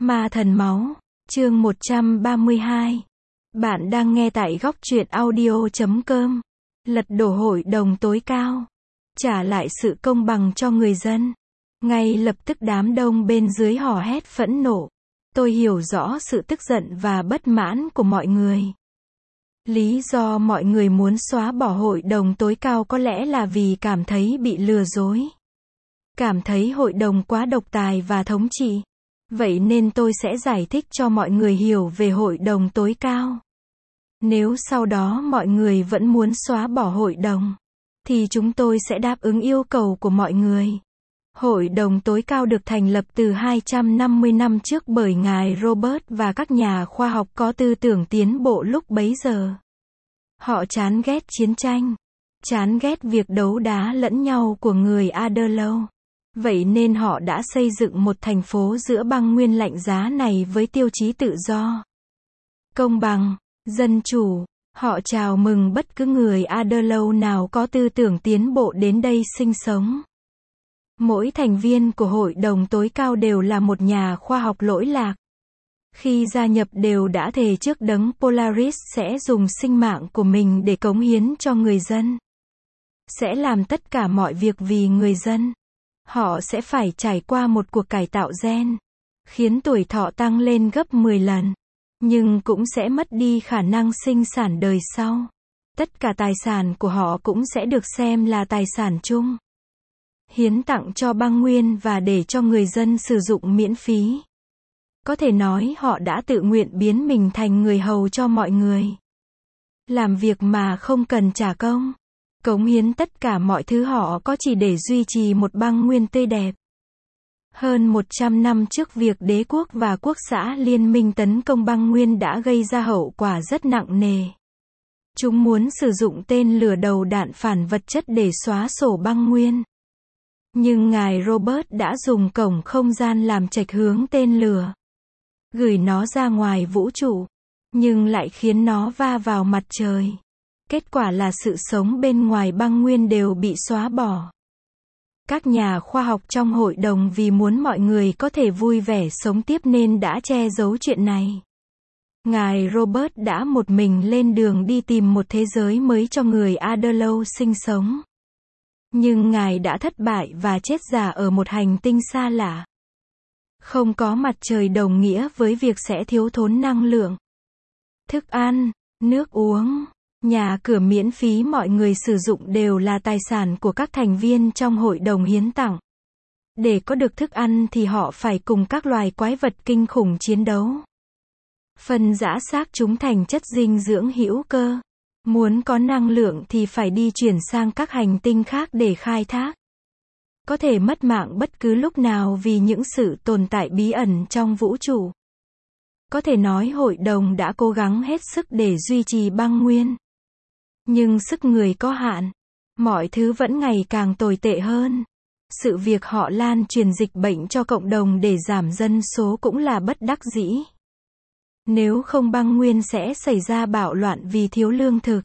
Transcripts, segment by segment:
Ma thần máu, chương 132. Bạn đang nghe tại góc truyện audio.com. Lật đổ hội đồng tối cao. Trả lại sự công bằng cho người dân. Ngay lập tức đám đông bên dưới hò hét phẫn nộ. Tôi hiểu rõ sự tức giận và bất mãn của mọi người. Lý do mọi người muốn xóa bỏ hội đồng tối cao có lẽ là vì cảm thấy bị lừa dối. Cảm thấy hội đồng quá độc tài và thống trị. Vậy nên tôi sẽ giải thích cho mọi người hiểu về hội đồng tối cao. Nếu sau đó mọi người vẫn muốn xóa bỏ hội đồng, thì chúng tôi sẽ đáp ứng yêu cầu của mọi người. Hội đồng tối cao được thành lập từ 250 năm trước bởi ngài Robert và các nhà khoa học có tư tưởng tiến bộ lúc bấy giờ. Họ chán ghét chiến tranh, chán ghét việc đấu đá lẫn nhau của người Adderley. Vậy nên họ đã xây dựng một thành phố giữa băng nguyên lạnh giá này với tiêu chí tự do, công bằng, dân chủ. Họ chào mừng bất cứ người Adderley nào có tư tưởng tiến bộ đến đây sinh sống. Mỗi thành viên của hội đồng tối cao đều là một nhà khoa học lỗi lạc. Khi gia nhập đều đã thề trước đấng Polaris sẽ dùng sinh mạng của mình để cống hiến cho người dân. Sẽ làm tất cả mọi việc vì người dân. Họ sẽ phải trải qua một cuộc cải tạo gen, khiến tuổi thọ tăng lên gấp 10 lần. Nhưng cũng sẽ mất đi khả năng sinh sản đời sau. Tất cả tài sản của họ cũng sẽ được xem là tài sản chung. Hiến tặng cho băng nguyên và để cho người dân sử dụng miễn phí. Có thể nói họ đã tự nguyện biến mình thành người hầu cho mọi người. Làm việc mà không cần trả công. Cống hiến tất cả mọi thứ họ có chỉ để duy trì một băng nguyên tươi đẹp. Hơn 100 năm trước việc đế quốc và quốc xã liên minh tấn công băng nguyên đã gây ra hậu quả rất nặng nề. Chúng muốn sử dụng tên lửa đầu đạn phản vật chất để xóa sổ băng nguyên. Nhưng ngài Robert đã dùng cổng không gian làm chệch hướng tên lửa. Gửi nó ra ngoài vũ trụ. Nhưng lại khiến nó va vào mặt trời. Kết quả là sự sống bên ngoài băng nguyên đều bị xóa bỏ. Các nhà khoa học trong hội đồng vì muốn mọi người có thể vui vẻ sống tiếp nên đã che giấu chuyện này. Ngài Robert đã một mình lên đường đi tìm một thế giới mới cho người Adderley sinh sống. Nhưng ngài đã thất bại và chết giả ở một hành tinh xa lạ. Không có mặt trời đồng nghĩa với việc sẽ thiếu thốn năng lượng, thức ăn, nước uống, nhà cửa miễn phí mọi người sử dụng đều là tài sản của các thành viên trong hội đồng hiến tặng. Để có được thức ăn thì họ phải cùng các loài quái vật kinh khủng chiến đấu. Phân rã xác chúng thành chất dinh dưỡng hữu cơ. Muốn có năng lượng thì phải đi chuyển sang các hành tinh khác để khai thác. Có thể mất mạng bất cứ lúc nào vì những sự tồn tại bí ẩn trong vũ trụ. Có thể nói hội đồng đã cố gắng hết sức để duy trì băng nguyên. Nhưng sức người có hạn. Mọi thứ vẫn ngày càng tồi tệ hơn. Sự việc họ lan truyền dịch bệnh cho cộng đồng để giảm dân số cũng là bất đắc dĩ. Nếu không băng nguyên sẽ xảy ra bạo loạn vì thiếu lương thực.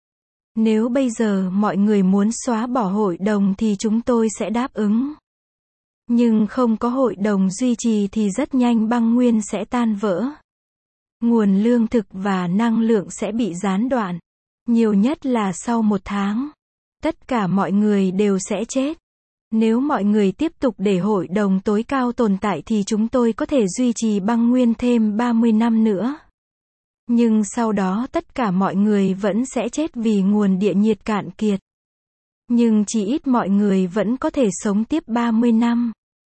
Nếu bây giờ mọi người muốn xóa bỏ hội đồng thì chúng tôi sẽ đáp ứng. Nhưng không có hội đồng duy trì thì rất nhanh băng nguyên sẽ tan vỡ. Nguồn lương thực và năng lượng sẽ bị gián đoạn. Nhiều nhất là sau 1 tháng. Tất cả mọi người đều sẽ chết. Nếu mọi người tiếp tục để hội đồng tối cao tồn tại thì chúng tôi có thể duy trì băng nguyên thêm 30 năm nữa. Nhưng sau đó tất cả mọi người vẫn sẽ chết vì nguồn địa nhiệt cạn kiệt. Nhưng chỉ ít mọi người vẫn có thể sống tiếp 30 năm.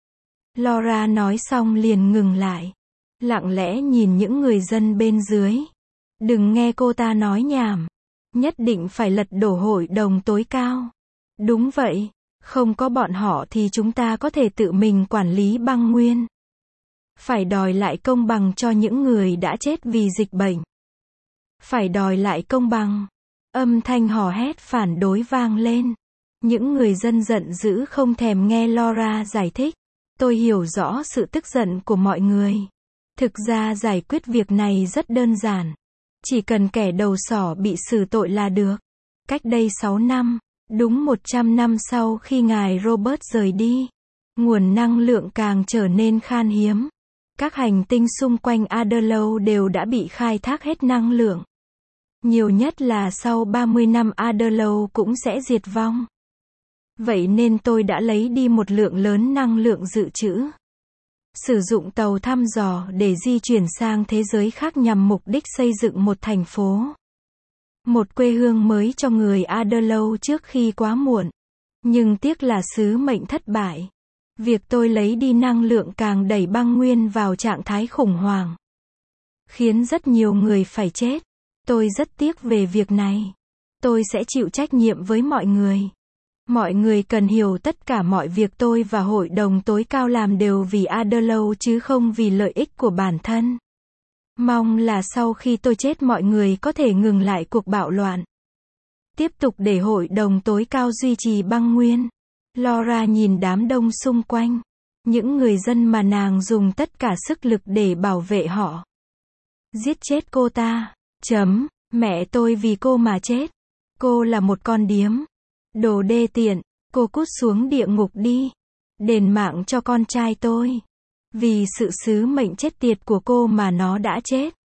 Laura nói xong liền ngừng lại. Lặng lẽ nhìn những người dân bên dưới. Đừng nghe cô ta nói nhảm. Nhất định phải lật đổ hội đồng tối cao. Đúng vậy. Không có bọn họ thì chúng ta có thể tự mình quản lý băng nguyên. Phải đòi lại công bằng cho những người đã chết vì dịch bệnh. Phải đòi lại công bằng. Âm thanh hò hét phản đối vang lên. Những người dân giận dữ không thèm nghe Laura giải thích. Tôi hiểu rõ sự tức giận của mọi người. Thực ra giải quyết việc này rất đơn giản. Chỉ cần kẻ đầu sỏ bị xử tội là được. Cách đây 6 năm, đúng 100 năm sau khi ngài Robert rời đi, nguồn năng lượng càng trở nên khan hiếm. Các hành tinh xung quanh Adderley đều đã bị khai thác hết năng lượng. Nhiều nhất là sau 30 năm Adderley cũng sẽ diệt vong. Vậy nên tôi đã lấy đi một lượng lớn năng lượng dự trữ. Sử dụng tàu thăm dò để di chuyển sang thế giới khác nhằm mục đích xây dựng một thành phố. Một quê hương mới cho người Adderley trước khi quá muộn. Nhưng tiếc là sứ mệnh thất bại. Việc tôi lấy đi năng lượng càng đẩy băng nguyên vào trạng thái khủng hoảng. Khiến rất nhiều người phải chết. Tôi rất tiếc về việc này. Tôi sẽ chịu trách nhiệm với mọi người. Mọi người cần hiểu tất cả mọi việc tôi và Hội đồng tối cao làm đều vì Adderley chứ không vì lợi ích của bản thân. Mong là sau khi tôi chết mọi người có thể ngừng lại cuộc bạo loạn. Tiếp tục để Hội đồng tối cao duy trì băng nguyên. Laura nhìn đám đông xung quanh. Những người dân mà nàng dùng tất cả sức lực để bảo vệ họ. Giết chết cô ta. Mẹ tôi vì cô mà chết. Cô là một con điếm. Đồ đê tiện. Cô cút xuống địa ngục đi. Đền mạng cho con trai tôi. Vì sự sứ mệnh chết tiệt của cô mà nó đã chết.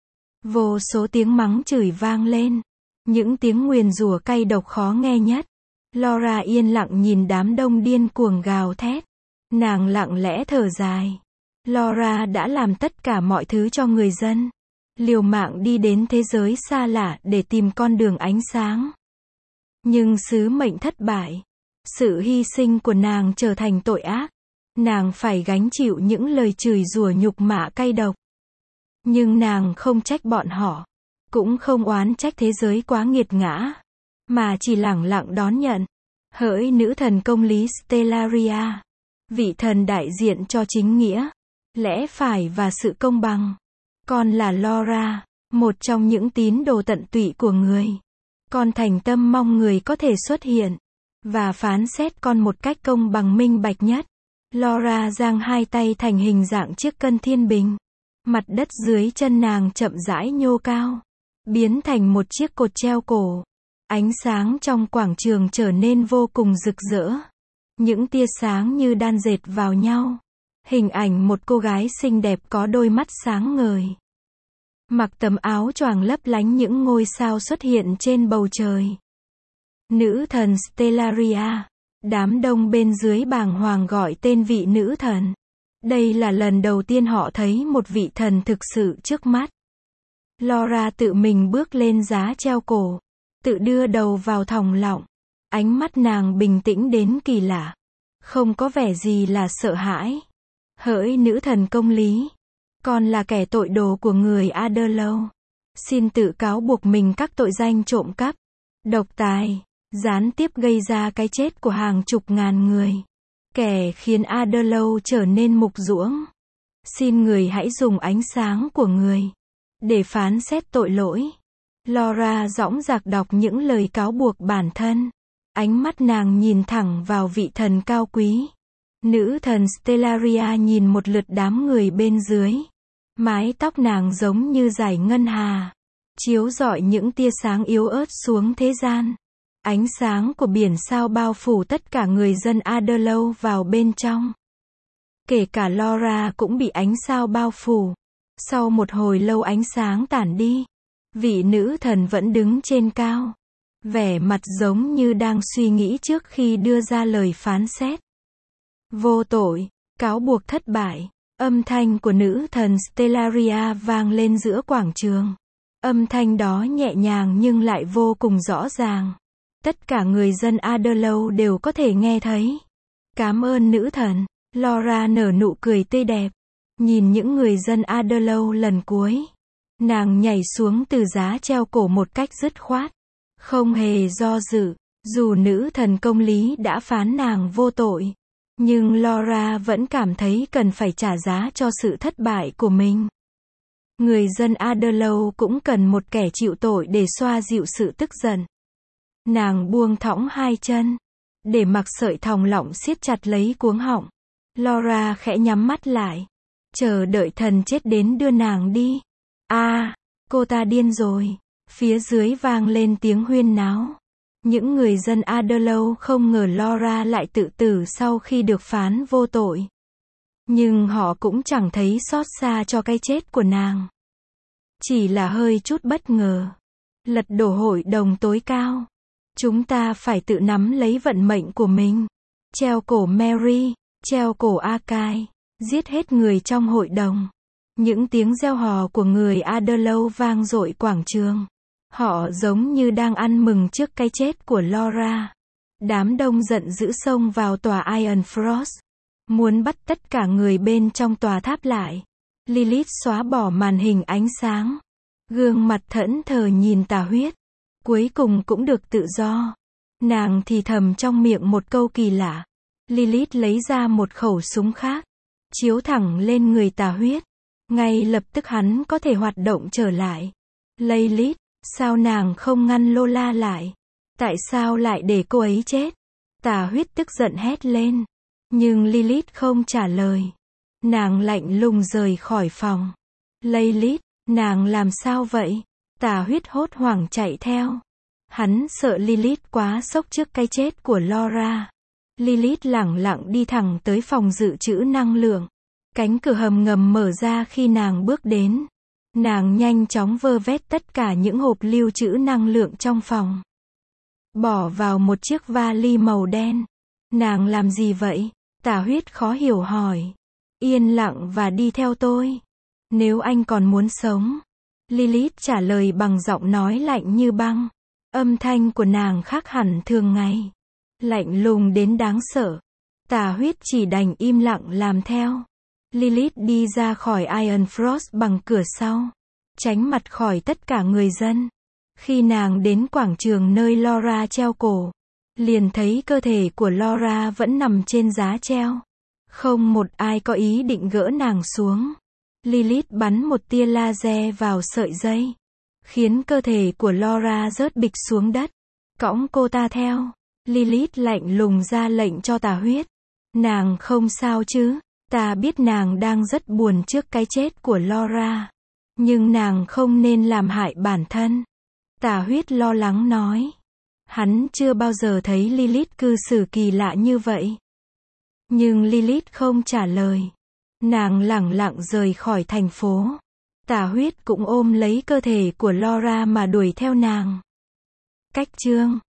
Vô số tiếng mắng chửi vang lên. Những tiếng nguyền rủa cay độc khó nghe nhất. Laura yên lặng nhìn đám đông điên cuồng gào thét. Nàng lặng lẽ thở dài. Laura đã làm tất cả mọi thứ cho người dân. Liều mạng đi đến thế giới xa lạ để tìm con đường ánh sáng. Nhưng sứ mệnh thất bại. Sự hy sinh của nàng trở thành tội ác. Nàng phải gánh chịu những lời chửi rủa nhục mạ cay độc. Nhưng nàng không trách bọn họ. Cũng không oán trách thế giới quá nghiệt ngã. Mà chỉ lẳng lặng đón nhận. Hỡi nữ thần công lý Stellaria. Vị thần đại diện cho chính nghĩa, lẽ phải và sự công bằng. Con là Laura, một trong những tín đồ tận tụy của người. Con thành tâm mong người có thể xuất hiện và phán xét con một cách công bằng minh bạch nhất. Laura giang hai tay thành hình dạng chiếc cân thiên bình. Mặt đất dưới chân nàng chậm rãi nhô cao, biến thành một chiếc cột treo cổ. Ánh sáng trong quảng trường trở nên vô cùng rực rỡ. Những tia sáng như đan dệt vào nhau. Hình ảnh một cô gái xinh đẹp có đôi mắt sáng ngời. Mặc tấm áo choàng lấp lánh những ngôi sao xuất hiện trên bầu trời. Nữ thần Stellaria. Đám đông bên dưới bàng hoàng gọi tên vị nữ thần. Đây là lần đầu tiên họ thấy một vị thần thực sự trước mắt. Laura tự mình bước lên giá treo cổ. Tự đưa đầu vào thòng lọng. Ánh mắt nàng bình tĩnh đến kỳ lạ. Không có vẻ gì là sợ hãi. Hỡi nữ thần công lý. Con là kẻ tội đồ của người Adderley. Xin tự cáo buộc mình các tội danh trộm cắp, độc tài, gián tiếp gây ra cái chết của hàng chục ngàn người. Kẻ khiến Adderley trở nên mục ruỗng. Xin người hãy dùng ánh sáng của người để phán xét tội lỗi. Laura dõng dạc đọc những lời cáo buộc bản thân. Ánh mắt nàng nhìn thẳng vào vị thần cao quý. Nữ thần Stellaria nhìn một lượt đám người bên dưới. Mái tóc nàng giống như dải ngân hà, chiếu rọi những tia sáng yếu ớt xuống thế gian. Ánh sáng của biển sao bao phủ tất cả người dân Adderley vào bên trong. Kể cả Laura cũng bị ánh sao bao phủ. Sau một hồi lâu ánh sáng tản đi. Vị nữ thần vẫn đứng trên cao. Vẻ mặt giống như đang suy nghĩ trước khi đưa ra lời phán xét. Vô tội, cáo buộc thất bại. Âm thanh của nữ thần Stellaria vang lên giữa quảng trường. Âm thanh đó nhẹ nhàng nhưng lại vô cùng rõ ràng. Tất cả người dân Adderley đều có thể nghe thấy. Cảm ơn nữ thần. Laura nở nụ cười tươi đẹp. Nhìn những người dân Adderley lần cuối. Nàng nhảy xuống từ giá treo cổ một cách dứt khoát. Không hề do dự. Dù nữ thần công lý đã phán nàng vô tội. Nhưng Laura vẫn cảm thấy cần phải trả giá cho sự thất bại của mình. Người dân Adderley cũng cần một kẻ chịu tội để xoa dịu sự tức giận. Nàng buông thõng hai chân. Để mặc sợi thòng lọng siết chặt lấy cuống họng. Laura khẽ nhắm mắt lại. Chờ đợi thần chết đến đưa nàng đi. Cô ta điên rồi. Phía dưới vang lên tiếng huyên náo. Những người dân Adderley không ngờ Laura lại tự tử sau khi được phán vô tội. Nhưng họ cũng chẳng thấy xót xa cho cái chết của nàng. Chỉ là hơi chút bất ngờ. Lật đổ hội đồng tối cao. Chúng ta phải tự nắm lấy vận mệnh của mình. Treo cổ Mary, treo cổ Akai, giết hết người trong hội đồng. Những tiếng reo hò của người Adderlow vang dội quảng trường. Họ giống như đang ăn mừng trước cái chết của Laura. Đám đông giận dữ xông vào tòa Iron Frost, muốn bắt tất cả người bên trong tòa tháp lại. Lilith xóa bỏ màn hình ánh sáng. Gương mặt thẫn thờ nhìn Tà Huyết. Cuối cùng cũng được tự do. Nàng thì thầm trong miệng một câu kỳ lạ. Lilith lấy ra một khẩu súng khác, chiếu thẳng lên người Tà Huyết. Ngay lập tức hắn có thể hoạt động trở lại. Lilith, sao nàng không ngăn Lola lại? Tại sao lại để cô ấy chết? Tà Huyết tức giận hét lên. Nhưng Lilith không trả lời. Nàng lạnh lùng rời khỏi phòng. Lilith, nàng làm sao vậy? Tà Huyết hốt hoảng chạy theo. Hắn sợ Lilith quá sốc trước cái chết của Laura. Lilith lẳng lặng đi thẳng tới phòng dự trữ năng lượng. Cánh cửa hầm ngầm mở ra khi nàng bước đến. Nàng nhanh chóng vơ vét tất cả những hộp lưu trữ năng lượng trong phòng. Bỏ vào một chiếc vali màu đen. Nàng làm gì vậy? Tà Huyết khó hiểu hỏi. Yên lặng và đi theo tôi. Nếu anh còn muốn sống. Lilith trả lời bằng giọng nói lạnh như băng. Âm thanh của nàng khác hẳn thường ngày. Lạnh lùng đến đáng sợ. Tà Huyết chỉ đành im lặng làm theo. Lilith đi ra khỏi Iron Frost bằng cửa sau. Tránh mặt khỏi tất cả người dân. Khi nàng đến quảng trường nơi Laura treo cổ, liền thấy cơ thể của Laura vẫn nằm trên giá treo. Không một ai có ý định gỡ nàng xuống. Lilith bắn một tia laser vào sợi dây, khiến cơ thể của Laura rớt bịch xuống đất. Cõng cô ta theo. Lilith lạnh lùng ra lệnh cho Tà Huyết. Nàng không sao chứ? Ta biết nàng đang rất buồn trước cái chết của Laura. Nhưng nàng không nên làm hại bản thân. Tà Huyết lo lắng nói. Hắn chưa bao giờ thấy Lilith cư xử kỳ lạ như vậy. Nhưng Lilith không trả lời. Nàng lẳng lặng rời khỏi thành phố. Tà Huyết cũng ôm lấy cơ thể của Laura mà đuổi theo nàng. Cách chương